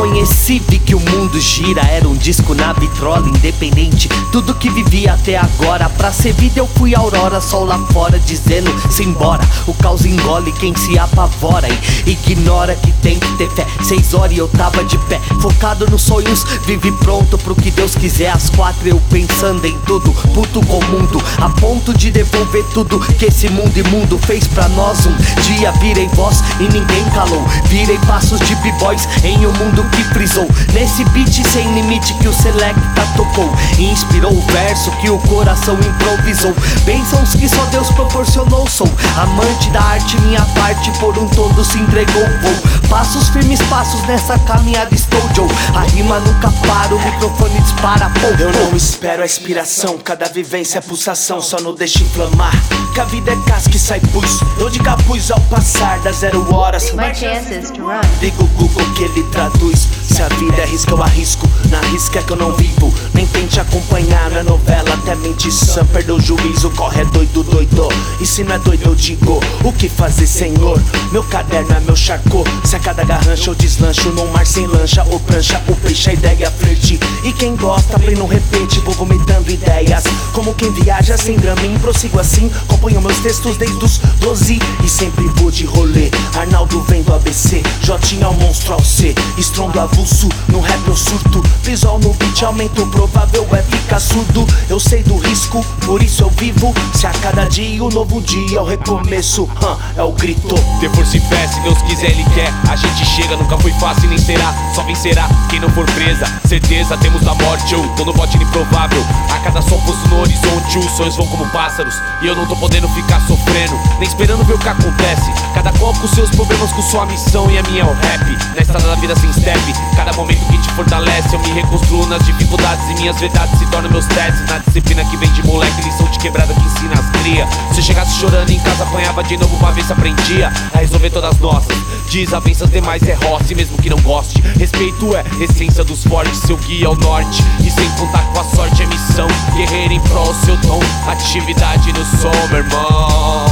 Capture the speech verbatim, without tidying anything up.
conheci, vi que o mundo gira. Era um disco na vitrola, independente, tudo que vivi até agora. Pra ser vida eu fui aurora, sol lá fora dizendo simbora. O caos engole quem se apavora e ignora que tem que ter fé. Seis horas e eu tava de pé, focado nos sonhos, vive pronto pro que Deus quiser. Às quatro eu pensando em tudo, puto com o mundo, a ponto de devolver tudo que esse mundo imundo fez pra nós. Um dia virei voz e ninguém calou, virei passos de b-boys em um mundo que frisou. Nesse beat sem limite que o Selecta tocou, e inspirou o verso que o coração improvisou. Bênçãos que só Deus proporcionou. Sou amante da arte, minha parte por um todo se entregou. Vou passos firmes, passos nessa caminhada estou Joe. A rima nunca para, o microfone dispara. Pô, eu não espero a inspiração, cada vivência é pulsação, só não deixa inflamar. Que a vida é casca e sai pus, dou de capuz ao passar das zero horas. My chances to run. Liga o Google que ele traduz. Se a vida é risco eu arrisco, na risca é que eu não vivo. Nem tente acompanhar, não é novela, até mentição. Perdeu o juízo, corre é doido, doido. E se não é doido eu digo, o que fazer, senhor? Meu caderno é meu charcô, se a cada garrancha eu deslancho num mar sem lancha ou prancha, o peixe a ideia é flerte. E quem gosta, play no repente, vou vomitando ideias. Como quem viaja sem drama, e prossigo assim. Acompanho meus textos desde os doze e sempre vou de rolê. Arnaldo vem do A B C, Jotinha ao monstro ao C. Estrondo avulso, no rap eu surto. Visual no beat aumento, provável é ficar surdo. Eu sei do risco, por isso eu vivo. Se a cada dia um novo dia é o recomeço, hum, é o grito. Ter força e fé, se Deus quiser Ele quer. A gente chega, nunca foi fácil nem será. Só vencerá quem não for presa. Certeza, temos a morte, eu tô no bote improvável. A cada som posto no horizonte, os sonhos vão como pássaros. E eu não tô podendo ficar sofrendo, nem esperando ver o que acontece. Cada qual com seus problemas, com sua missão, e a minha é o rap. Na estrada da vida sem step, cada momento que te fortalece. Eu me reconstruo nas dificuldades e minhas verdades se tornam meus testes. Na disciplina que vem de moleque, lição de quebrada que ensina as cria. Se eu chegasse chorando em casa, apanhava de novo pra ver se aprendia a resolver todas as nossas desavenças demais é roça, e mesmo que não goste, respeito é essência dos fortes, seu guia ao norte. E sem contar com a sorte é missão, guerreiro em prol seu dom, atividade no som, meu irmão.